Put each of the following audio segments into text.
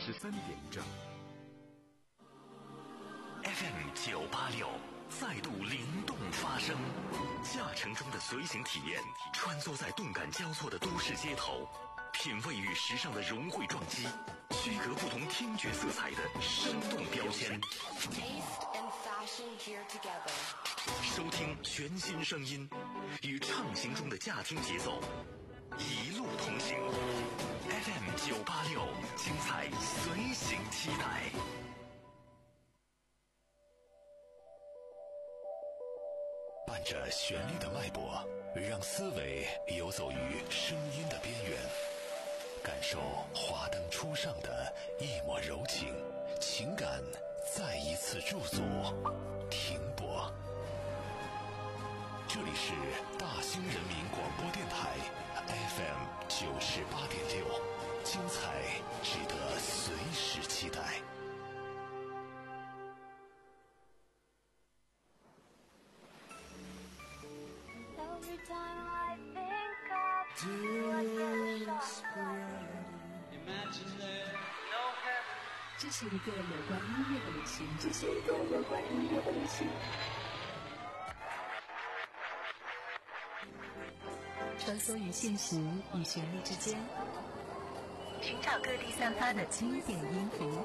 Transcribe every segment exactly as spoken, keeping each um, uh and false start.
十三点整。 F M 九八六再度灵动发声，驾乘中的随行体验，穿梭在动感交错的都市街头，品味与时尚的融汇撞击，区隔不同听觉色彩的生动标签。收听全新声音，与畅行中的驾听节奏，一路同行。F M 九八六，精彩随行期待。伴着旋律的脉搏，让思维游走于声音的边缘，感受华灯初上的一抹柔情，情感再一次驻足停泊。这里是大兴人民广播电台 F M 九十八点六，精彩值得随时期待。 这是一个有关音乐的旅行，这是一个有关音乐的旅行。穿梭于现实与旋律之间，寻找各地散发的经典音符，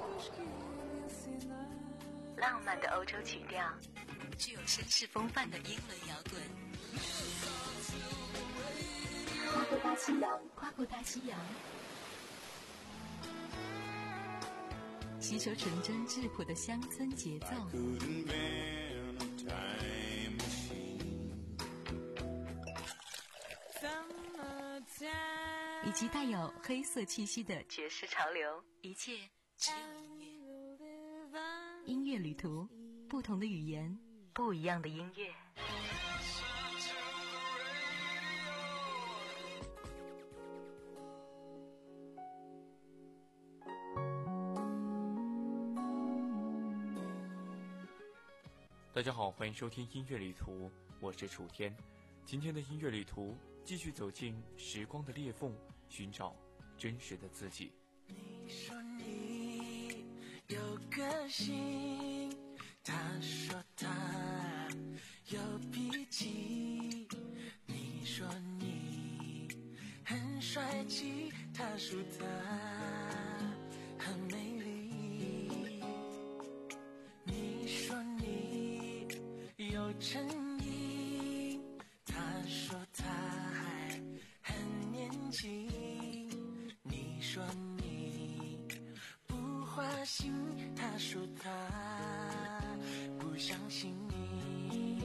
浪漫的欧洲曲调，具有绅士风范的英伦摇滚。跨过大西洋，跨过大西洋，吸收纯真质朴的乡村节奏，以及带有黑色气息的爵士潮流，一切只有音乐。音乐旅途，不同的语言，不一样的音乐。 大家好，欢迎收听音乐旅途，我是楚天。今天的音乐旅途继续走进时光的裂缝，寻找真实的自己。 你说你有个性，他说他有脾气，你说你很帅气，他说他很美丽，你说你有诚意，他说他还很年轻，你说你不花心，他说他不相信你，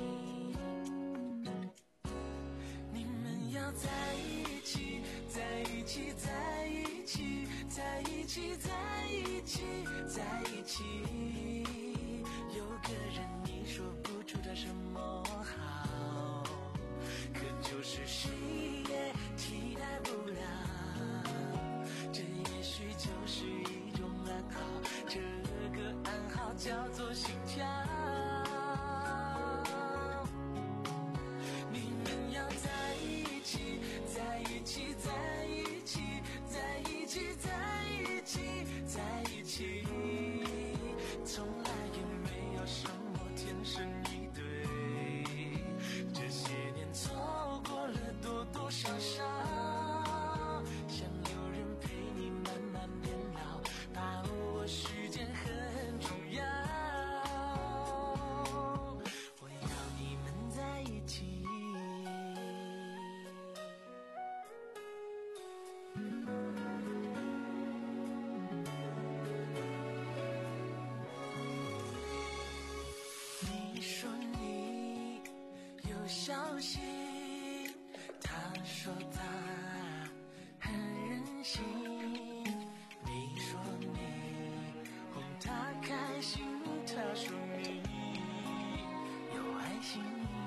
你们要在一起，在一起，在一起，在一起，在一起，在一起，有个人你说不出他什么好，可就是谁也替代不了，这也许就是一种暗号，这个暗号叫做心跳。你们要在一起，在一起，在一起，在一起，在一起，在一起，从来也没有什么天生一对，这些年错过了多多少少，想有人陪你慢慢变老，把握时间很重要，我要你们在一起。你说你有小心，他说他很任性，你说你哄他开心，他说你有爱心，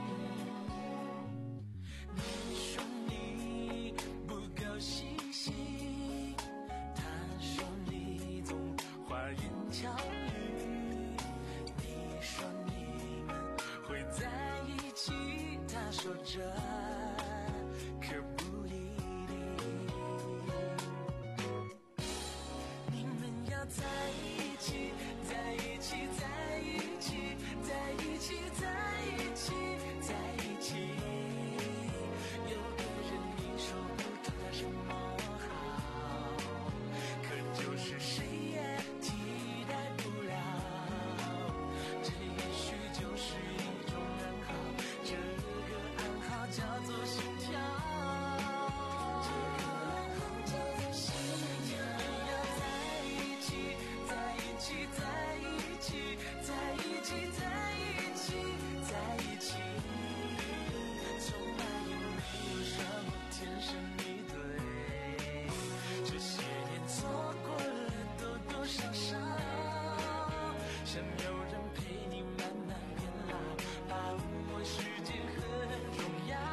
你说你不够细心，他说你总花言巧语，你说你们会在一起，他说这可不一定，你们要在一起，在一起，在一起，在一起，在一起，在一起。有个人你说不出他什么好，可就是谁也替代不了。这也许就是一种暗号，这个暗号叫做心跳。这个暗号叫做心跳。要在一起，在一起，在一起，在一起，在一起，在一起。从来也没有什么天生一对，这些年错过了多多少少，想有人陪你慢慢变老，把握时间很重要。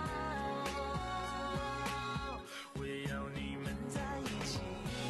我也要你们在一起，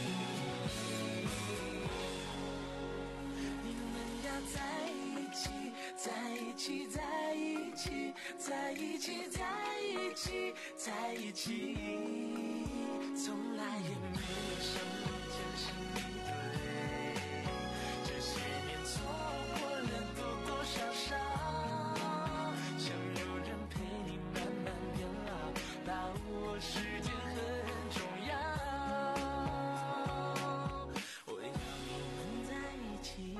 你们要在一起，在一起，在一起，在一起，在一起，在一起。从来也没有什么天生一对，这些年错过了多多少少，想有人陪你慢慢变老，把握时间很重要。我要你们在一起。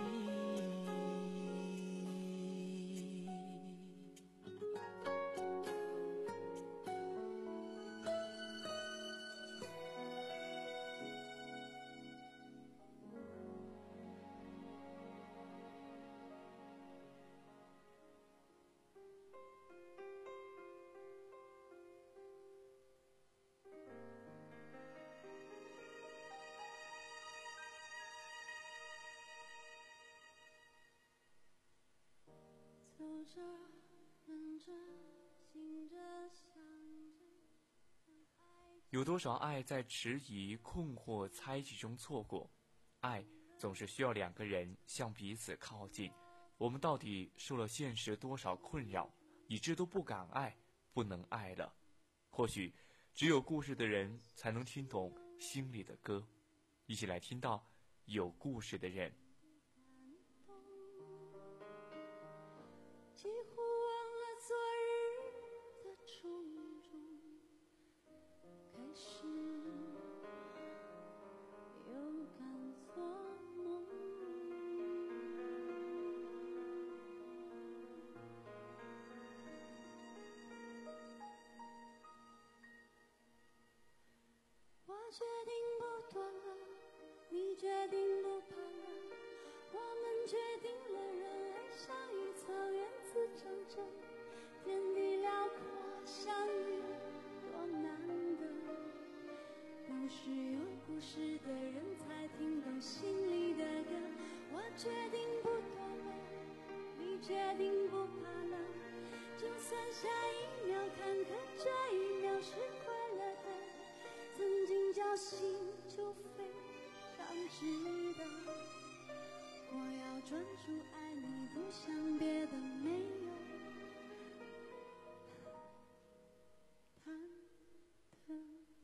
走着，忍着，醒着，想着。 有多少爱在迟疑、困惑、猜忌中错过？爱总是需要两个人向彼此靠近。我们到底受了现实多少困扰，以致都不敢爱，不能爱了？或许，只有故事的人才能听懂心里的歌。一起来听到有故事的人。 几乎忘了昨日的种种，开始又敢做梦。我决定不躲了，你决定不怕了，我们决定了，人爱像一草原自长着，天地辽阔相遇多难得，都是有故事的人才听懂心里的歌。我决定不躲了，你决定不怕了，就算下一秒坎坷，这一秒是快乐的，曾经侥幸就非常值得。我要专注爱你，不想别的没有忐忑。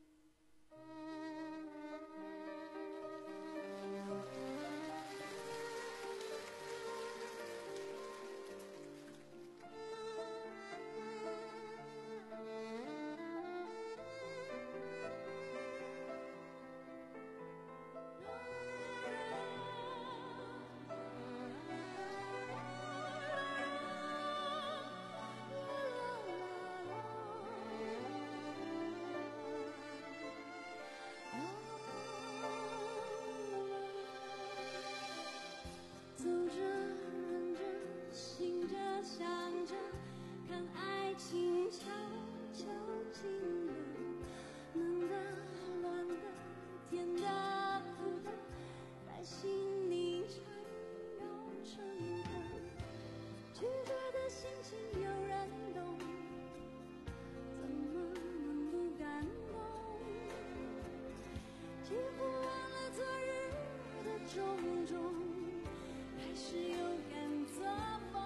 走着，忍着，醒着，想着，看爱情悄悄进了，冷的、暖的、甜的、苦的，在心里缠绕成的，曲折的心情有人懂，怎么能不感动？几乎忘了昨日的种种，还是有敢做梦。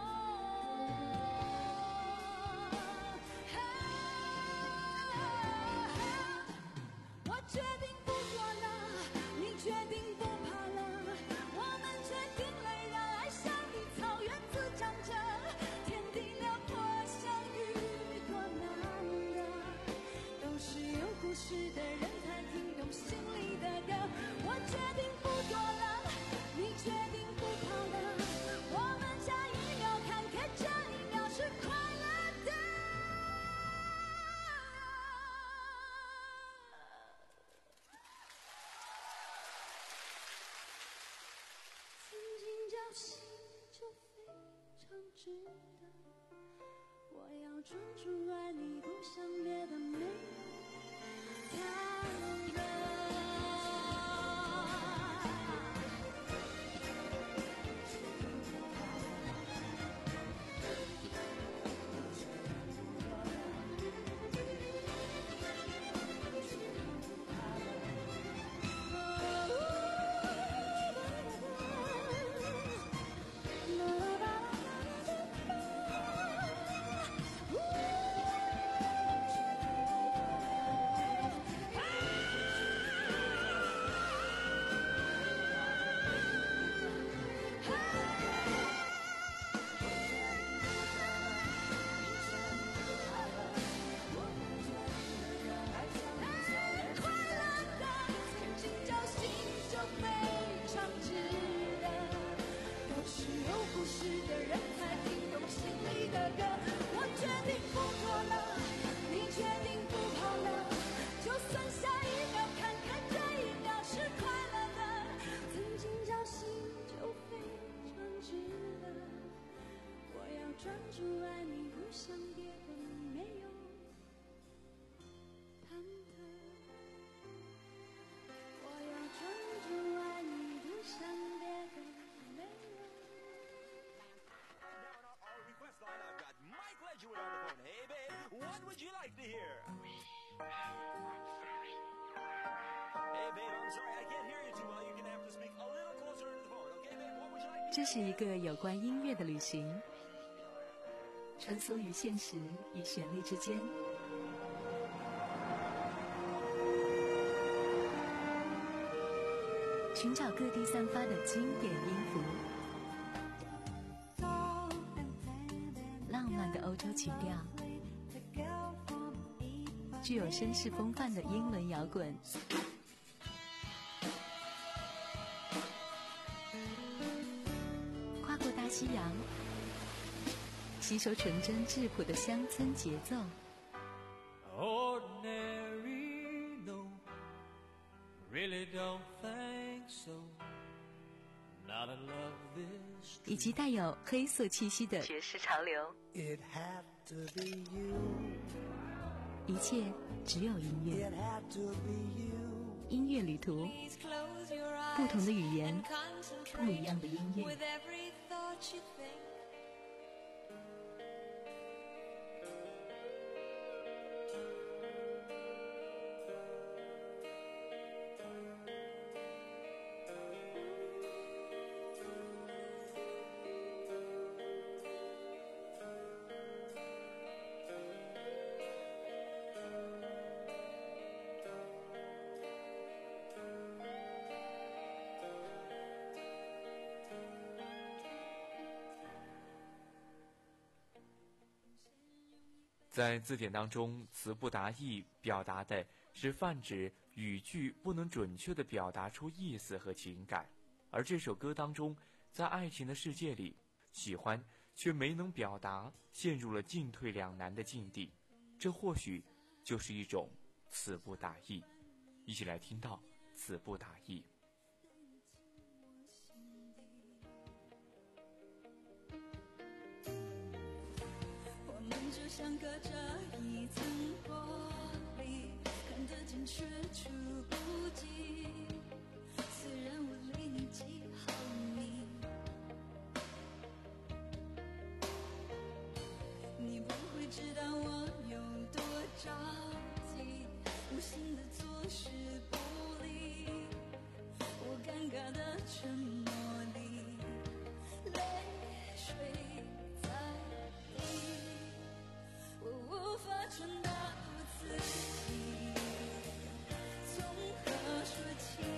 我决定不躲了，你决定不怕了，我心就非常值得。我要专注爱你，不想别的没有他人。专注爱你，不想别的没有忐忑。我要专注爱你，不想别的没有。 Our request line, I've got Mike Ledgwood on the phone. Hey, babe, what would you like to hear? Hey, babe, I'm sorry, I can't hear you too well. You're gonna have to speak a little closer to the phone, okay, babe? What would you like to hear? 这是一个有关音乐的旅行，穿梭于现实与旋律之间，寻找各地散发的经典音符，浪漫的欧洲情调，具有绅士风范的英伦摇滚，跨过大西洋，吸收纯真质朴的乡村节奏。 Ordinary, no, really don't think so. Not a love this. 以及带有黑色气息的爵士潮流。 It had to be you. 一切只有音乐。 It had to be you. 音乐旅途，不同的语言，不一样的音乐。 在字典当中，词不达意表达的是泛指语句不能准确地表达出意思和情感，而这首歌当中，在爱情的世界里，喜欢却没能表达，陷入了进退两难的境地，这或许就是一种词不达意。一起来听到词不达意。 就像隔着一层玻璃，看得见却触不及。虽然我离你几毫米，你不会知道我有多着急，无心的坐视不理，我尴尬的沉默里，泪水在滴。我无法传达不自己，从何说起？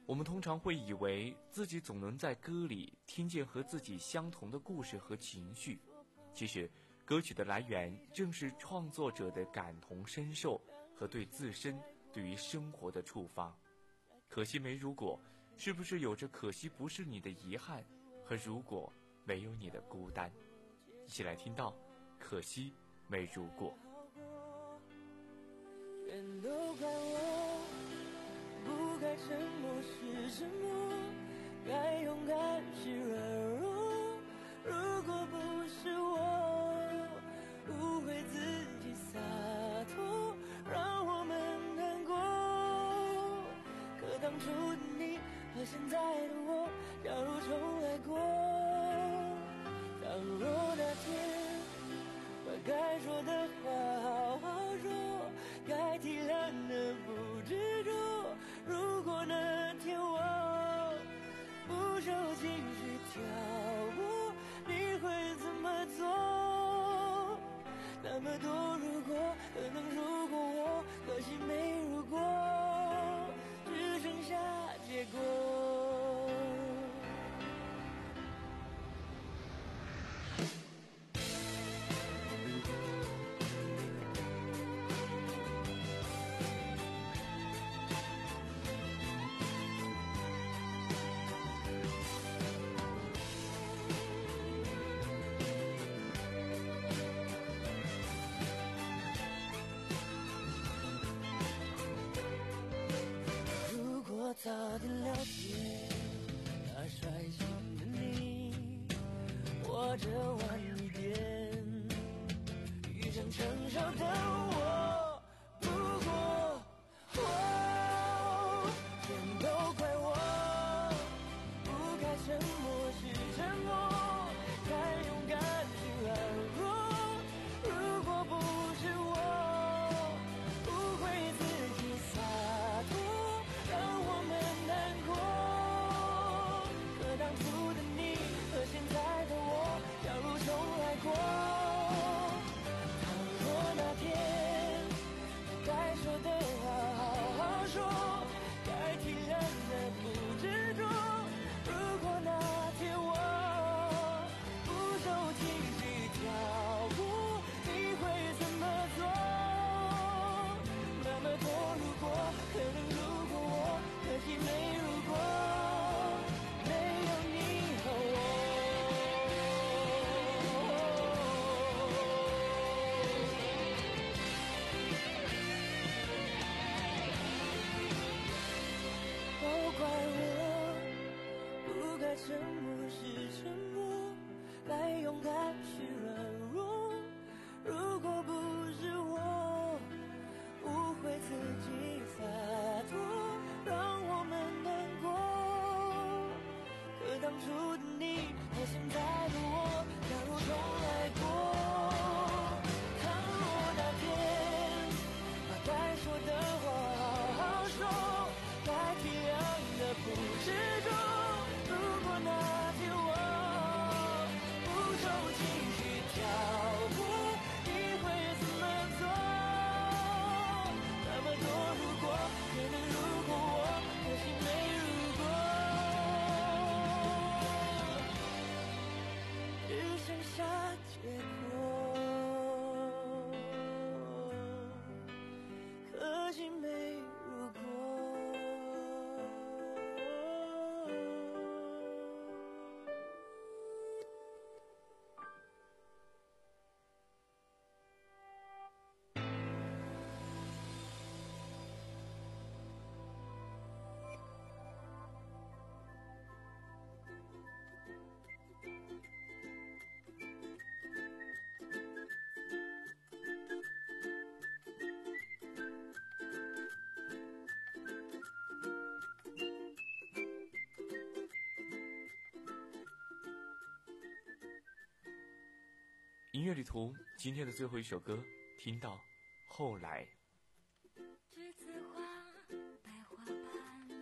我们通常会以为自己总能在歌里听见和自己相同的故事和情绪，其实歌曲的来源正是创作者的感同身受和对自身对于生活的触发。可惜没如果，是不是有着可惜不是你的遗憾和如果没有你的孤单？一起来听到可惜没如果。 全都怪我，不该沉默是沉默，该勇敢是软弱。如果不是我误会自己洒脱，让我们难过。可当初的你和现在的我，假如重来过，倘若那天把该说的话好好说，该体谅的不执着。如果那天我不受情绪挑拨，你会怎么做？那么多如果，可能如果我，可惜没如果，只剩下结果。我早点了解那率性的你，或者晚一点遇上成熟的我。不过哦，全都怪我，不该沉默是沉默，该勇敢是软弱。如果不是我不会自己洒脱，让我们难过。可当初的你和现在的我，假如重来过，倘若那天该说的话好好说，该体谅的不执着。如果那天我不受情绪挑拨，你会怎么做？那么多如果，可能如果我，可惜没如果，没有你和我。都怪我，不该沉默是沉默，该勇敢是软弱。如果不是我误会自己洒脱，让我们难过。可当初的你和现在的我，假如重来过，倘若那天把该说的话好好说，该体谅的不执着。如果那天我不受情绪挑拨，你会怎么做？那么多如果，可能如果我，可惜没如果，只剩下结果。可惜没如果。 音乐旅途今天的最后一首歌，听到后来。 栀子花白花瓣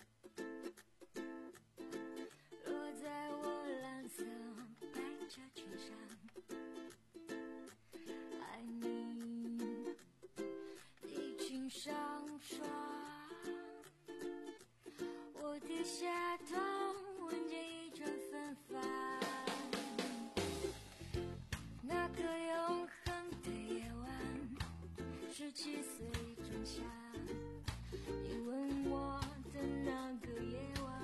落在我蓝色百褶裙上，爱你衣裙上霜，我下头，闻见一阵芬芳。那个永恒的夜晚，十七岁仲夏，你吻我的那个夜晚，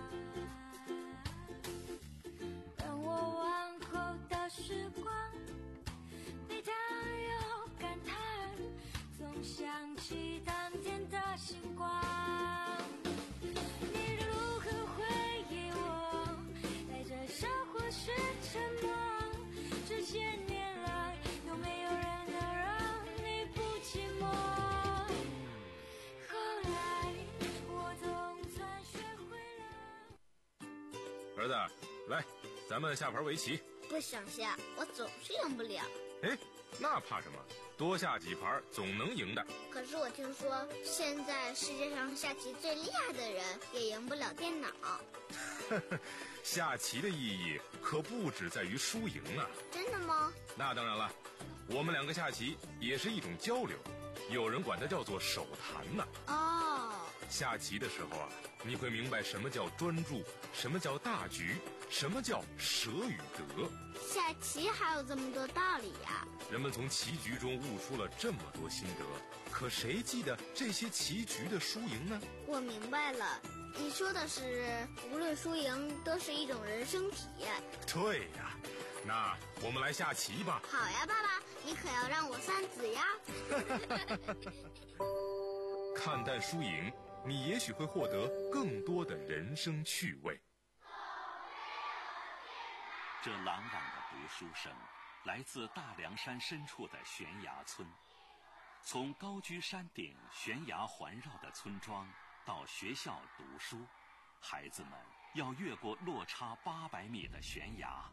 让我往后的时光对它有感叹，总想起当天的星光。你如何回忆我，带着笑或是沉默，这些年来有没有人能让你不寂寞？后来我总算学会了。 儿子，来，咱们下盘围棋。 不想下，我总是赢不了。 哎，那怕什么？多下几盘总能赢的。 可是我听说，现在世界上下棋最厉害的人也赢不了电脑。 下棋的意义可不只在于输赢啊！ 真的吗？ 那当然了，我们两个下棋也是一种交流，有人管它叫做手谈呢。 哦， 下棋的时候啊，你会明白什么叫专注，什么叫大局，什么叫舍与得。 下棋还有这么多道理呀！ 人们从棋局中悟出了这么多心得，可谁记得这些棋局的输赢呢？ 我明白了，你说的是无论输赢都是一种人生体验。 对呀，那我们来下棋吧。 好呀，爸爸，你可要让我三子呀。 看淡输赢，你也许会获得更多的人生趣味。 这朗朗的读书声来自大凉山深处的悬崖村。从高居山顶悬崖环绕的村庄到学校读书，孩子们要越过落差八百米的悬崖，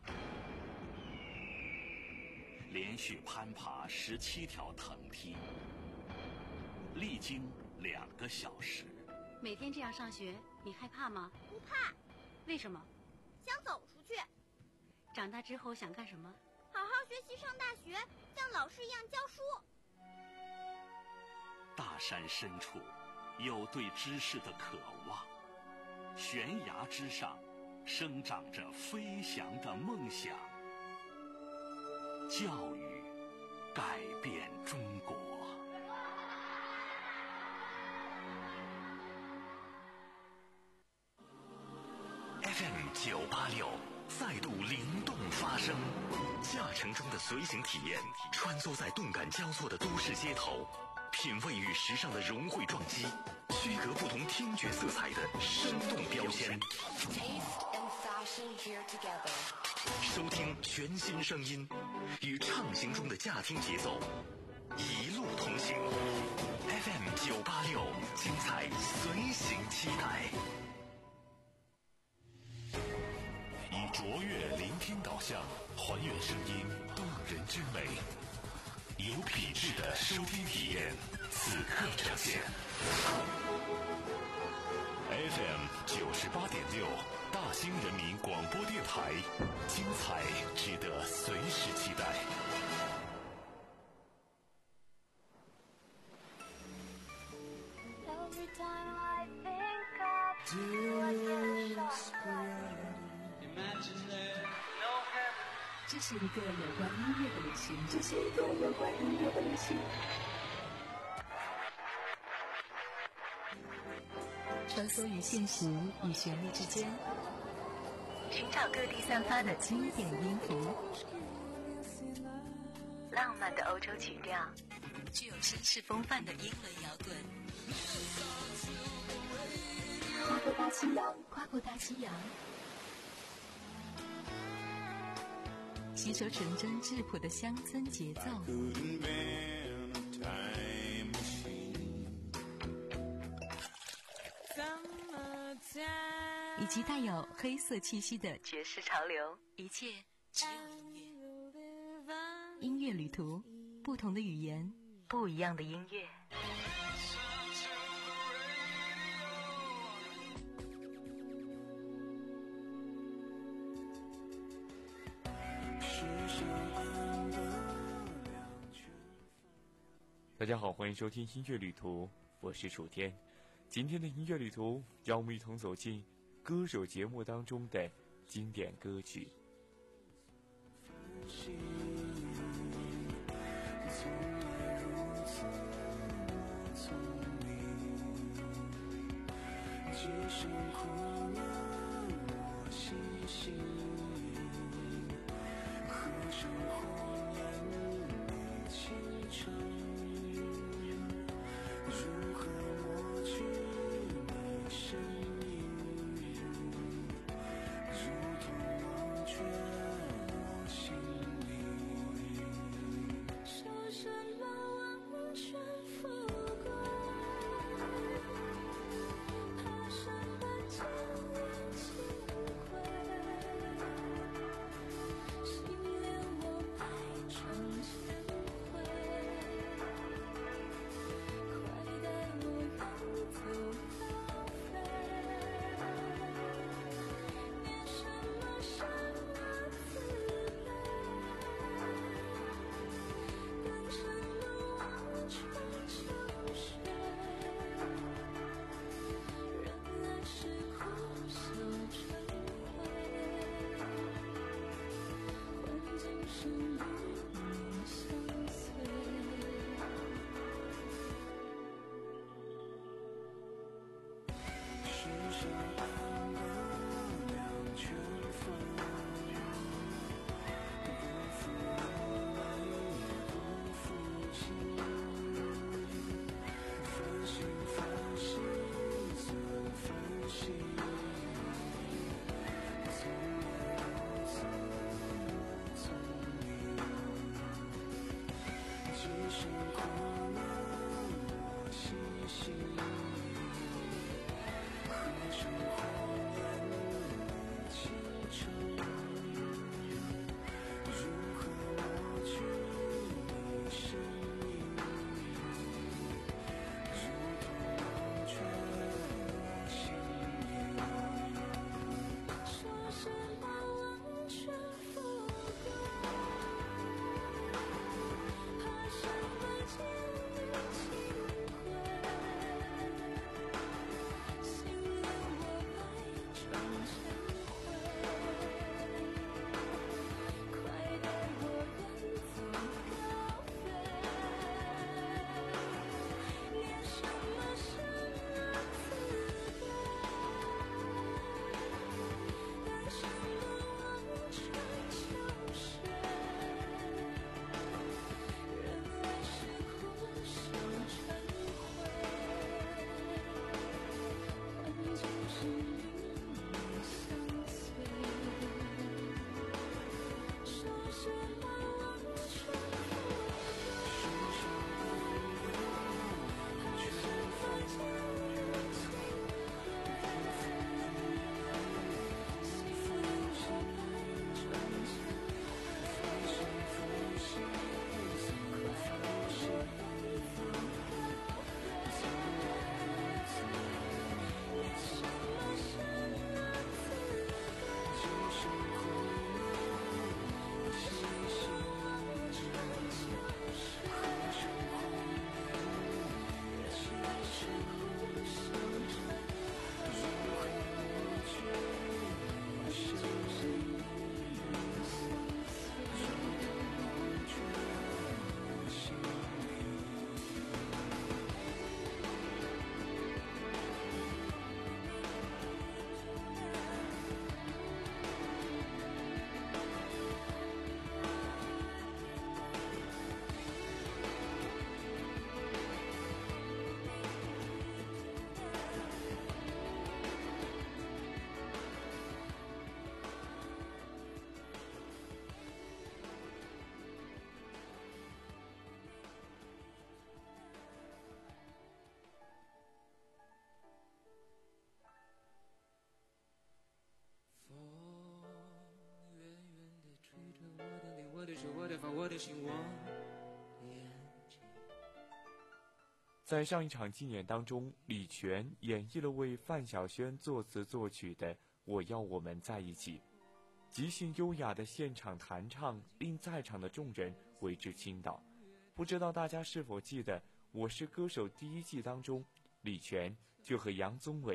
连续攀爬十七条藤梯，历经两个小时。 每天这样上学，你害怕吗？ 不怕。 为什么？ 想走出去。 长大之后想干什么？ 好好学习，上大学，像老师一样教书。 大山深处有对知识的渴望，悬崖之上生长着飞翔的梦想。教育改变中国。 F M 九八六再度灵动发声，驾乘中的随行体验，穿梭在动感交错的都市街头，品味与时尚的融汇撞击，区隔不同听觉色彩的生动标签。收听全新声音，与畅行中的驾听节奏，一路同行。F M 九八六，精彩随行期待。 以卓越聆听导向，还原声音动人之美，有品质的收听体验，此刻呈现。F M 九十八点六，大兴人民广播电台，精彩值得随时期待。 这是一个有关音乐的旅行，这是一个有关音乐的旅行。穿梭于现实与旋律之间，寻找各地散发的经典音符，浪漫的欧洲曲调，具有绅士风范的英伦摇滚。跨过大西洋，跨过大西洋。吸收纯真质朴的乡村节奏，以及带有黑色气息的爵士潮流，一切只有音乐。音乐旅途，不同的语言，不一样的音乐。 大家好，欢迎收听音乐旅途，我是楚天。今天的音乐旅途，让我们一同走进歌手节目当中的经典歌曲。在上一场竞演当中，李泉演绎了为范晓萱作词作曲的《我要我们在一起》，即兴优雅的现场弹唱令在场的众人为之倾倒。不知道大家是否记得《我是歌手》第一季当中，李泉就和杨宗纬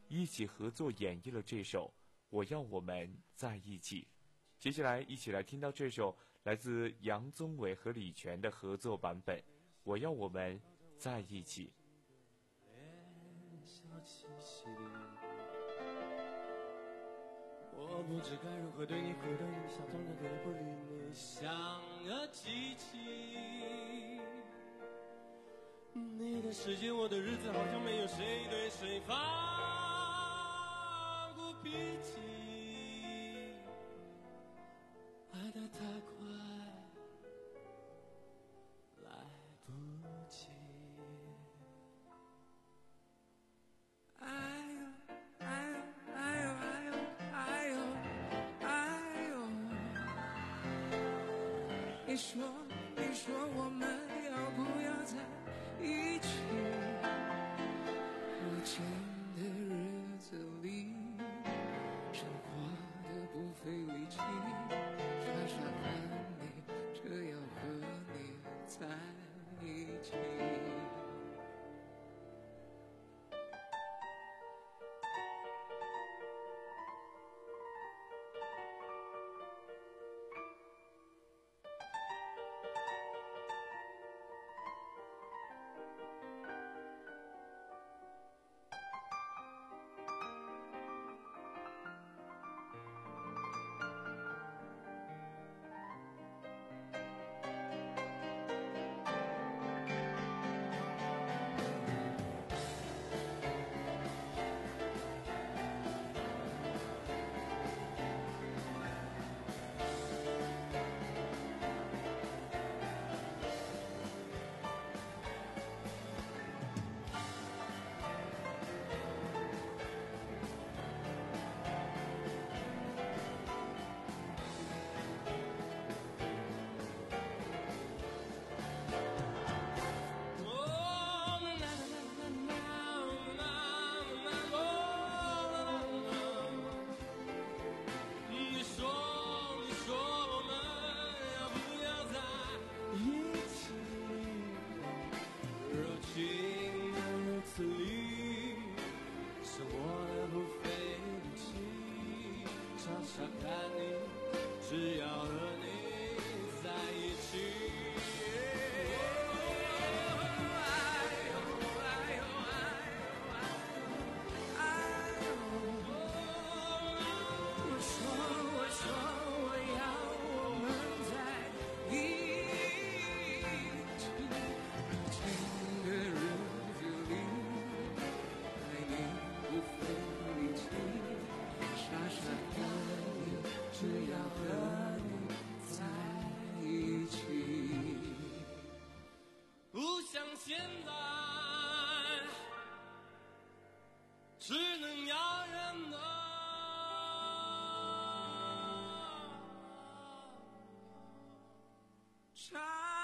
一起合作演绎了这首《我要我们在一起》。接下来一起来听到这首来自杨宗纬和李泉的合作版本《我要我们在一起》。 我不知该如何对你，回到你小窗的可不理你，像个机器。你的世界，我的日子，好像没有谁对谁放过脾气。爱得太快，来不及。哎呦哎呦哎呦哎呦哎呦哎呦！你说你说我们要不要在一起？如今的日子里，生活的不费力气。傻傻看你，这样和你在一起。现在只能遥远的唱。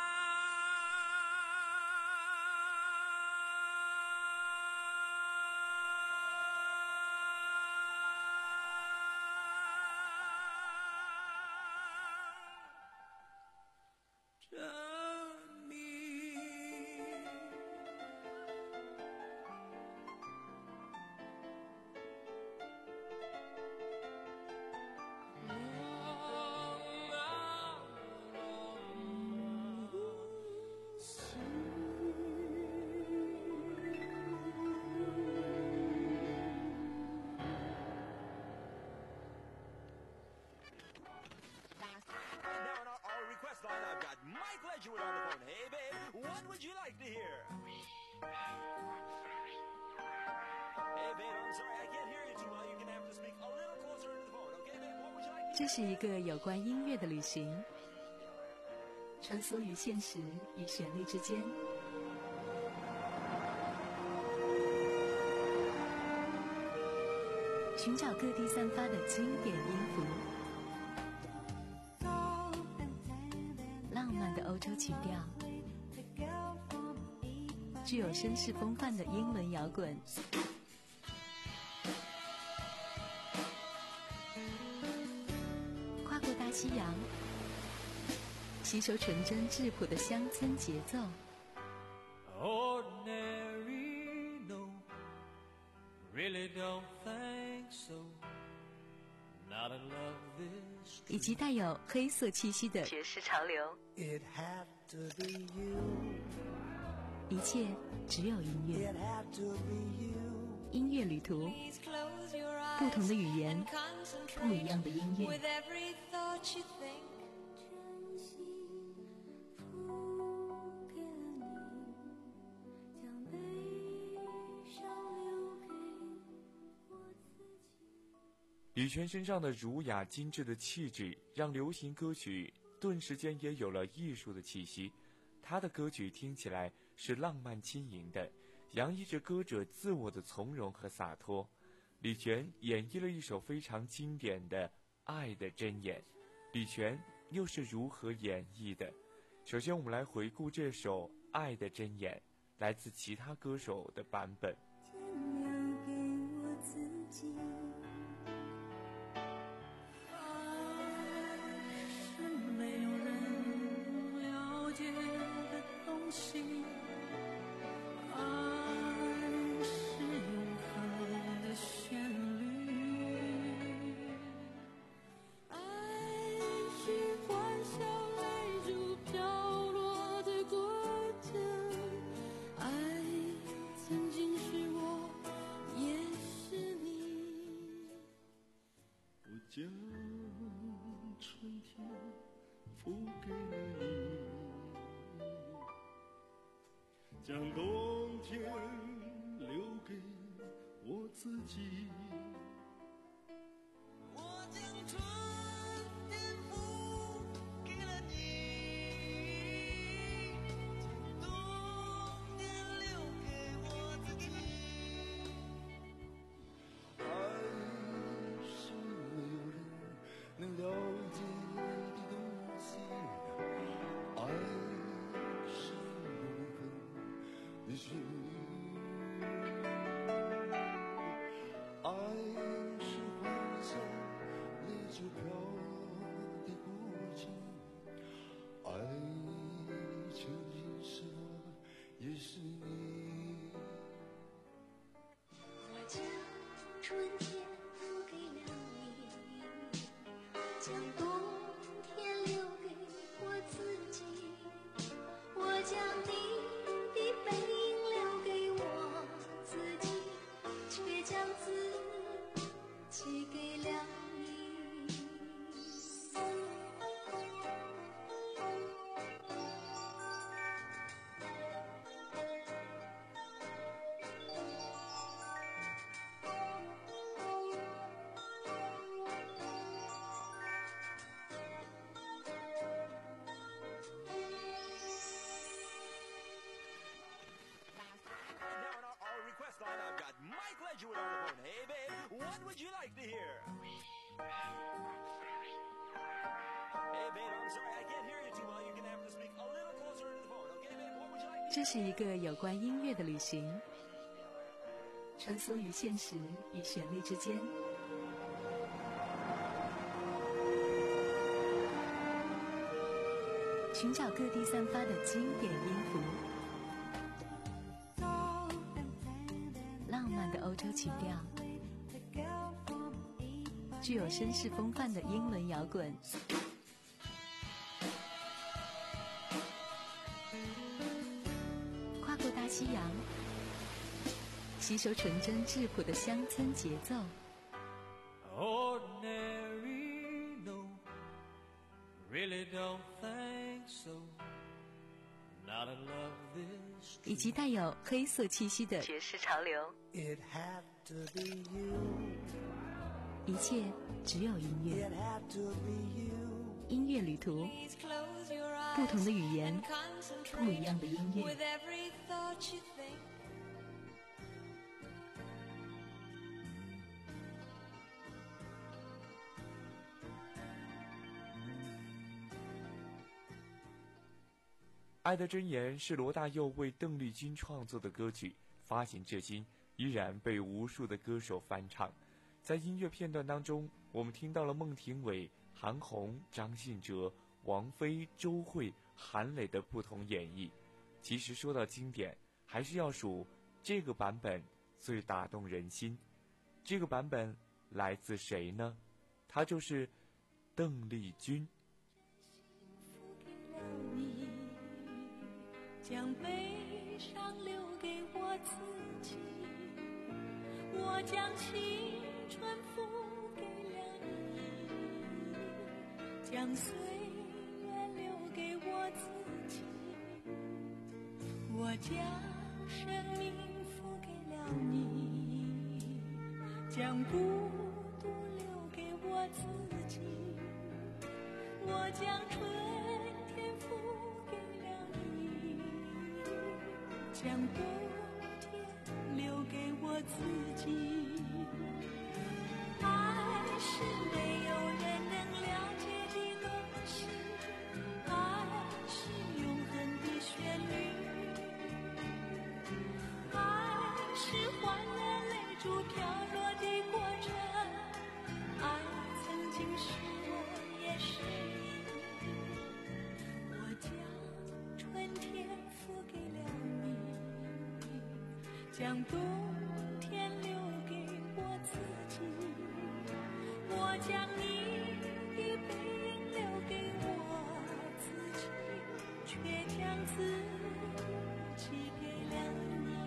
这是一个有关音乐的旅行，穿梭于现实与旋律之间，寻找各地散发的经典音符，浪漫的欧洲曲调，具有绅士风范的英伦摇滚，跨过大西洋，吸收纯真质朴的乡村节奏。 Ordinary, no 以及带有黑色气息的爵士潮流。一切只有音乐，音乐旅途，不同的语言，不一样的音乐。 李泉身上的儒雅精致的气质，让流行歌曲顿时间也有了艺术的气息。他的歌曲听起来是浪漫轻盈的，洋溢着歌者自我的从容和洒脱。李泉演绎了一首非常经典的《爱的箴言》，李泉又是如何演绎的？首先我们来回顾这首《爱的箴言》，来自其他歌手的版本。 将春天付给了你，将冬天留给我自己。我将春天付给了你，将冬天留给我自己。爱是没有人能了解的东西，爱是永恒的旋律，爱是欢笑泪就飘的过程，爱曾经是我，也是你。 我将春天付给了你，将冬天留给我自己。我将你的背影留给我自己，却将自己给了你。 I've got Mike Ledgerwood on the phone. Hey, babe, what would you like to hear? Hey, babe, I'm sorry, I can't hear you too well. You're gonna have to speak a little closer to the phone. Okay, babe, what would you like to hear? 这是一个有关音乐的旅行，穿梭于现实与旋律之间。寻找各地散发的经典音符，浪漫的欧洲情调，具有绅士风范的英伦摇滚，跨过大西洋，吸收纯真质朴的乡村节奏。 Ordinary, no, really don't think so. Not in love this. 以及带有黑色气息的爵士潮流。 It had to be you. 一切只有音乐。 It had to be you. 音乐旅途，不同的语言，不一样的音乐。 With every thought you think. 《爱的箴言》是罗大佑为邓丽君创作的歌曲，发行至今依然被无数的歌手翻唱。在音乐片段当中，我们听到了孟庭苇、韩红、张信哲、王菲、周蕙、韩磊的不同演绎。其实说到经典，还是要数这个版本最打动人心， 这个版本来自谁呢？他就是邓丽君。 将悲伤留给我自己，我将青春付给了你，将岁月留给我自己，我将生命付给了你，将孤独留给我自己，我将春天付给了你，将冬天留给我自己。爱是没有人能了解的东西，爱是永恒的旋律，爱是换了泪珠飘落的过程，爱曾经是我也是你，我将春天付给了你，将冬天留给我自己，我将你的背影留给我自己，却将自己给了你。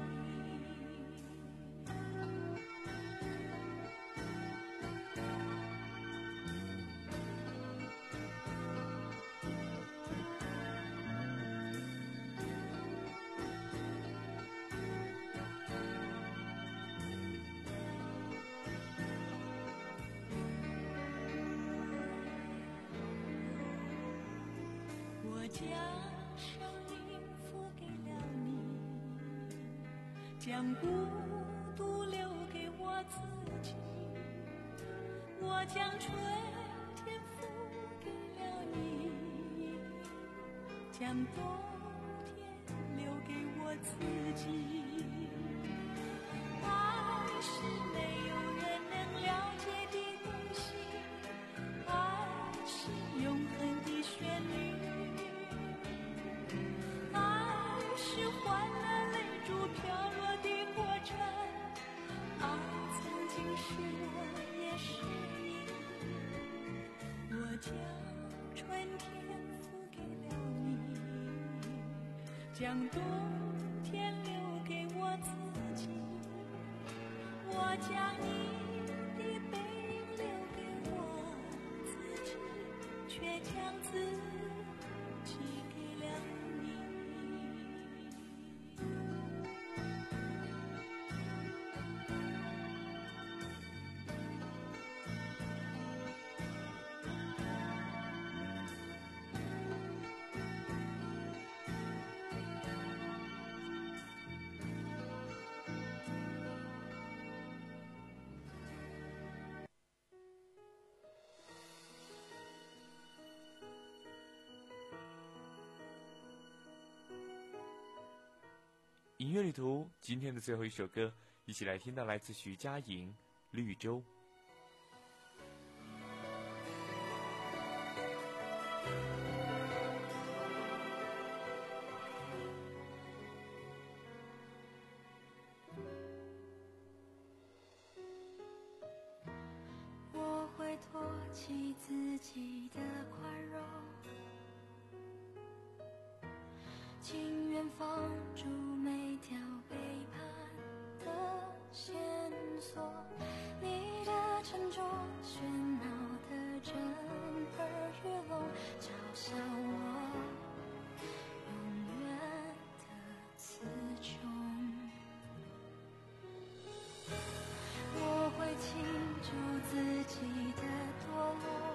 我将生命付给了你，将孤独留给我自己，我将春天付给了你，将冬天留给我自己。爱是没有人能了解的东西，爱是永恒的旋律，爱是换了泪珠飘落的过程，爱曾经是我也是你，我将春天付给了你，将冬天留给我自己，我将你的背影留给我自己，却将自己给了你。 音乐旅途今天的最后一首歌，一起来听到来自徐佳莹《绿洲》。 我会唾弃自己的宽容，情愿放逐每条背叛的线索，你的沉着喧闹的震耳欲聋，嘲笑我永远的词穷。我会庆祝自己的堕落，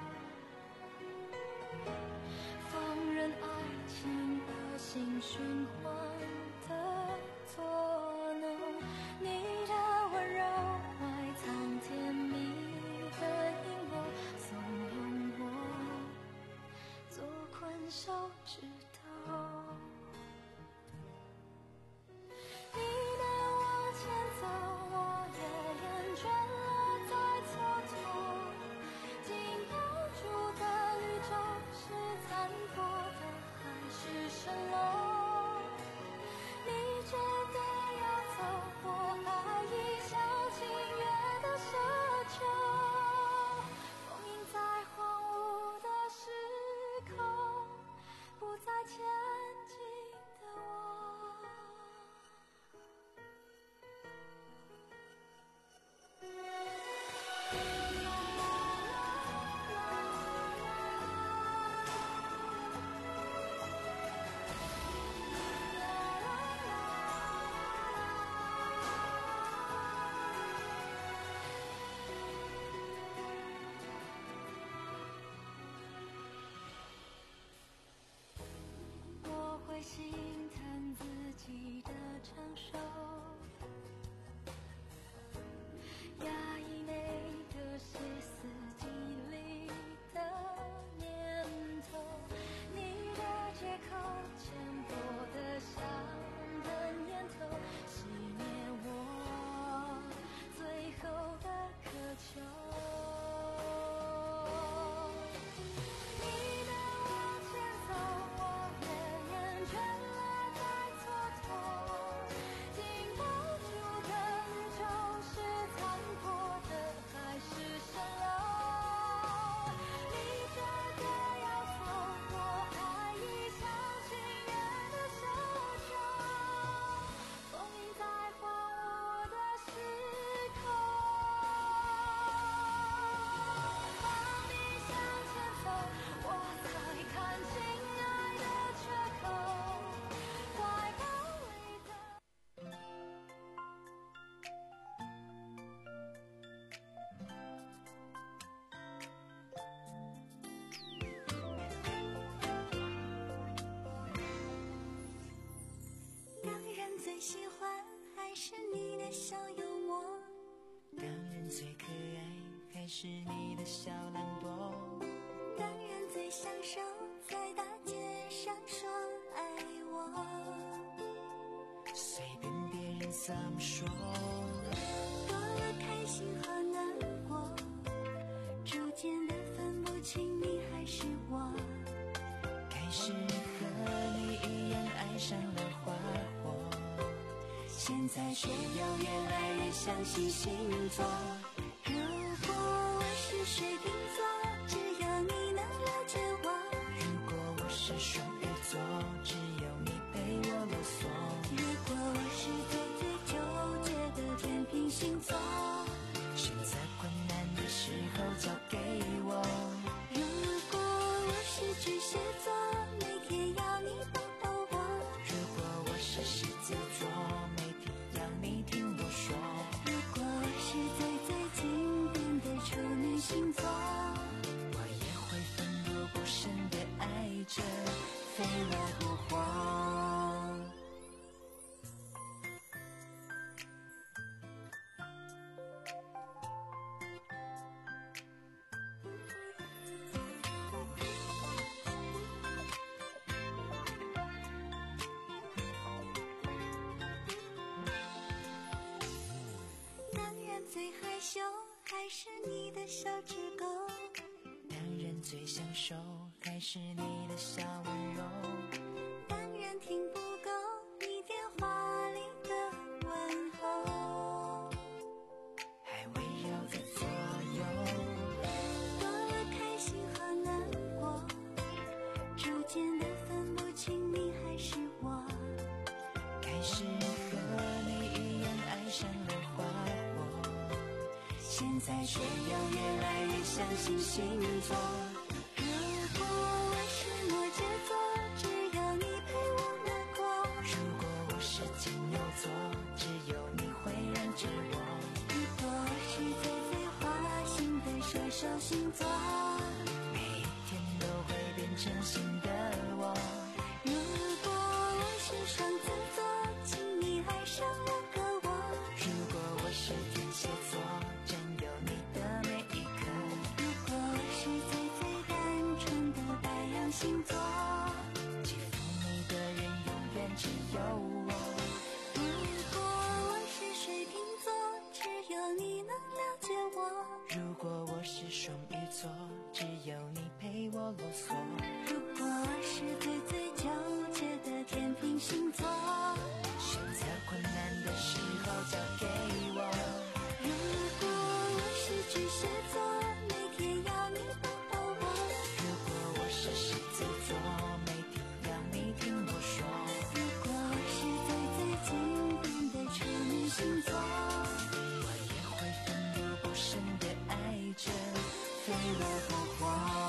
放任爱情恶性循环的作弄，你的温柔埋藏甜蜜的阴谋，怂恿我做困手指头。你能往前走，我也厌倦了再蹉跎。 还是你的小幽默？ 当然最可爱还是你的小懒惰。 当然最享受在大街上说爱我。 随便别人怎么说， 多了开心和难过，逐渐的分不清你还是我。 开始和你一样爱上了花火，现在却又越来越相信星座。 如果我是水瓶座，只有你能了解我。 如果我是双鱼座，只有你陪我啰嗦。 如果我是最最纠结的天平星座， 选择困难的时候交给我。 如果我是巨蟹座，每天要你抱抱我。 如果我是狮子座，每天要你听我说。 如果我是最最经典的处女星座， 我也会奋不顾身地爱着，飞蛾扑火。 当然最害羞还是你的小指勾， 当然最享受还是你的小温柔。 当然听不够你电话里的问候， 还围绕在左右。 多了开心和难过，逐渐的分不清你还是我。 开始和你一样爱上了花火，现在却又越来越相信星座。 如果我是摩羯座，只有你陪我难过。 如果我是金牛座，只有你会让着我。 如果我是最最花心的射手星座， 每一天都会变成新的我。 如果我是双子座，请你爱上两个我。 如果我是天蝎座，占有你的每一刻。 如果我是最最单纯的白羊星座， 欺负你的人永远只有我。 如果我是水瓶座，只有你能了解我。 如果我是双鱼座，只有你陪我啰嗦。 如果我是最最纠结的天平星座， 选择困难的时候交给我。 如果我是巨蟹座，每天要你抱抱我。 如果我是狮子座，每天要你听我说。 如果我是最最经典的处女星座， 我也会奋不顾身地爱着，飞蛾扑火。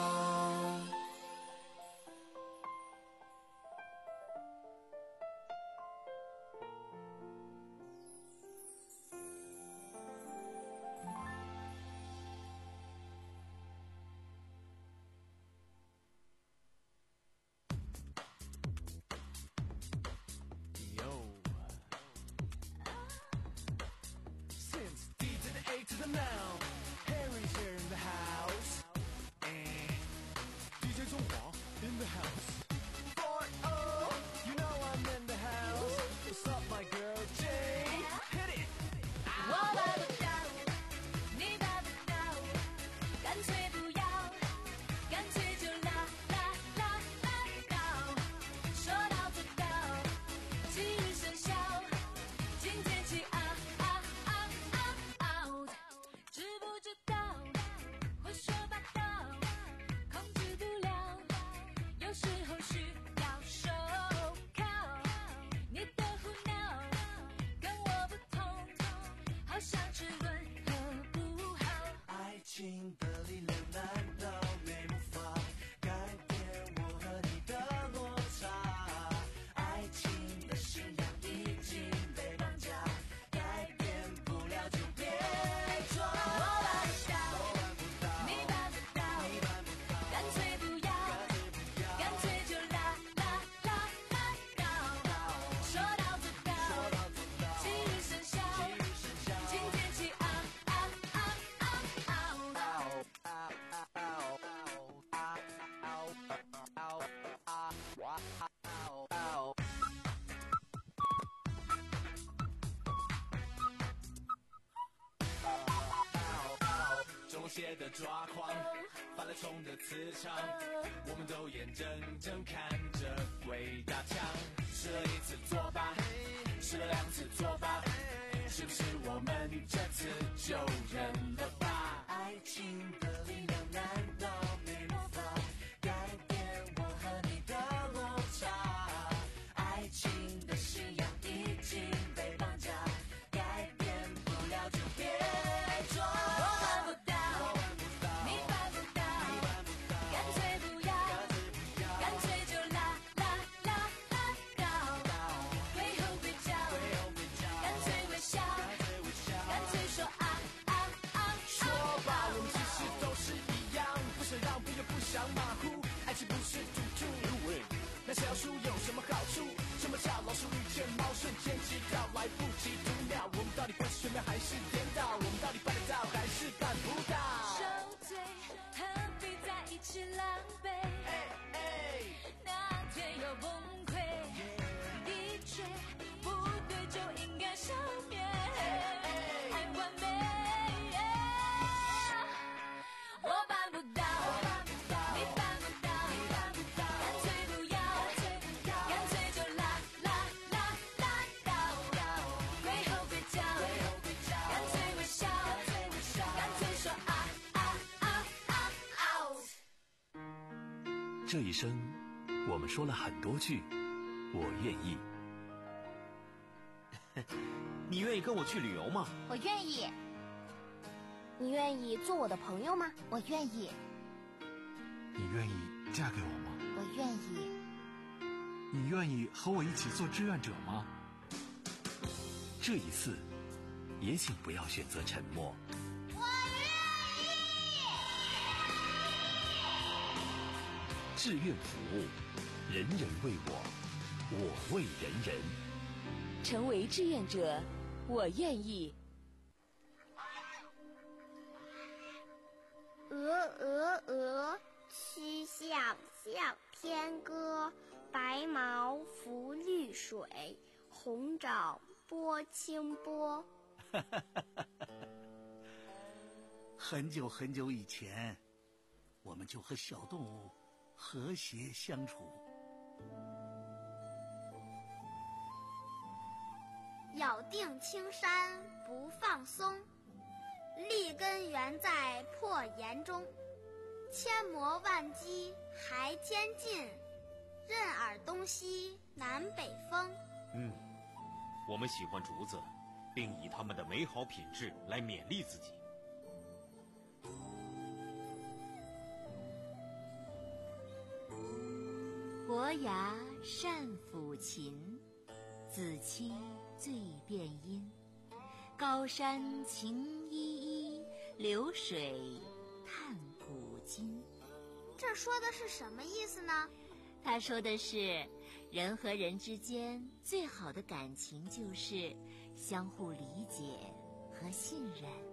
Since D to the A to the now, Harry's here in the house. And D J 中华 in the house. Boy, oh, you know I'm in the house. What's up, my girl Jane? Hit it. 我办不到，你办不到，干脆不要，干脆就拉拉拉拉倒。说到做到，今日生肖，今天起啊啊啊啊 out。只血的抓狂，发了冲的磁场，我们都眼睁睁看着鬼打墙。试了一次作罢，试了两次作罢，是不是我们这次就认了吧？爱情的力量难道没办法改变我和你的落差？爱情的信仰已经被绑架，改变不了就别装。我办不到，你办不到，干脆不要，干脆就拉拉拉拉倒，会后悔叫，干脆微笑，干脆说啊啊啊！说吧，我们其实都是一样，不想让步又不想马虎，爱情不是赌注，那想要输有什么好处？什么叫老鼠遇见猫，瞬间知道来不及读秒？我们到底会是玄妙还是颠倒？我们到底办得到还是办不到？受罪何必在一起狼狈？那天又崩溃，的确不对就应该消灭，爱完美，我办不到，你办不到，干脆不要，干脆就拉拉拉拉倒，会后悔叫，干脆微笑，干脆说啊啊啊啊 out。 这一生，我们说了很多句“我愿意”。 你愿意跟我去旅游吗？ 我愿意。你愿意做我的朋友吗？我愿意。 你愿意嫁给我吗？ 我愿意。 你愿意和我一起做志愿者吗？ 这一次，也请不要选择沉默。 我愿意。 志愿服务，人人为我，我为人人。 成为志愿者，我愿意。 鹅鹅鹅，曲项向天歌，白毛浮绿水，红掌拨清波。 很久很久以前，我们就和小动物和谐相处。 咬定青山不放松，立根原在破岩中，千磨万击还坚劲，任尔东西南北风。 嗯，我们喜欢竹子，并以它们的美好品质来勉励自己。 伯牙善抚琴，子期最辨音。高山晴依依，流水叹古今。 这说的是什么意思呢？ 他说的是，人和人之间最好的感情就是相互理解和信任。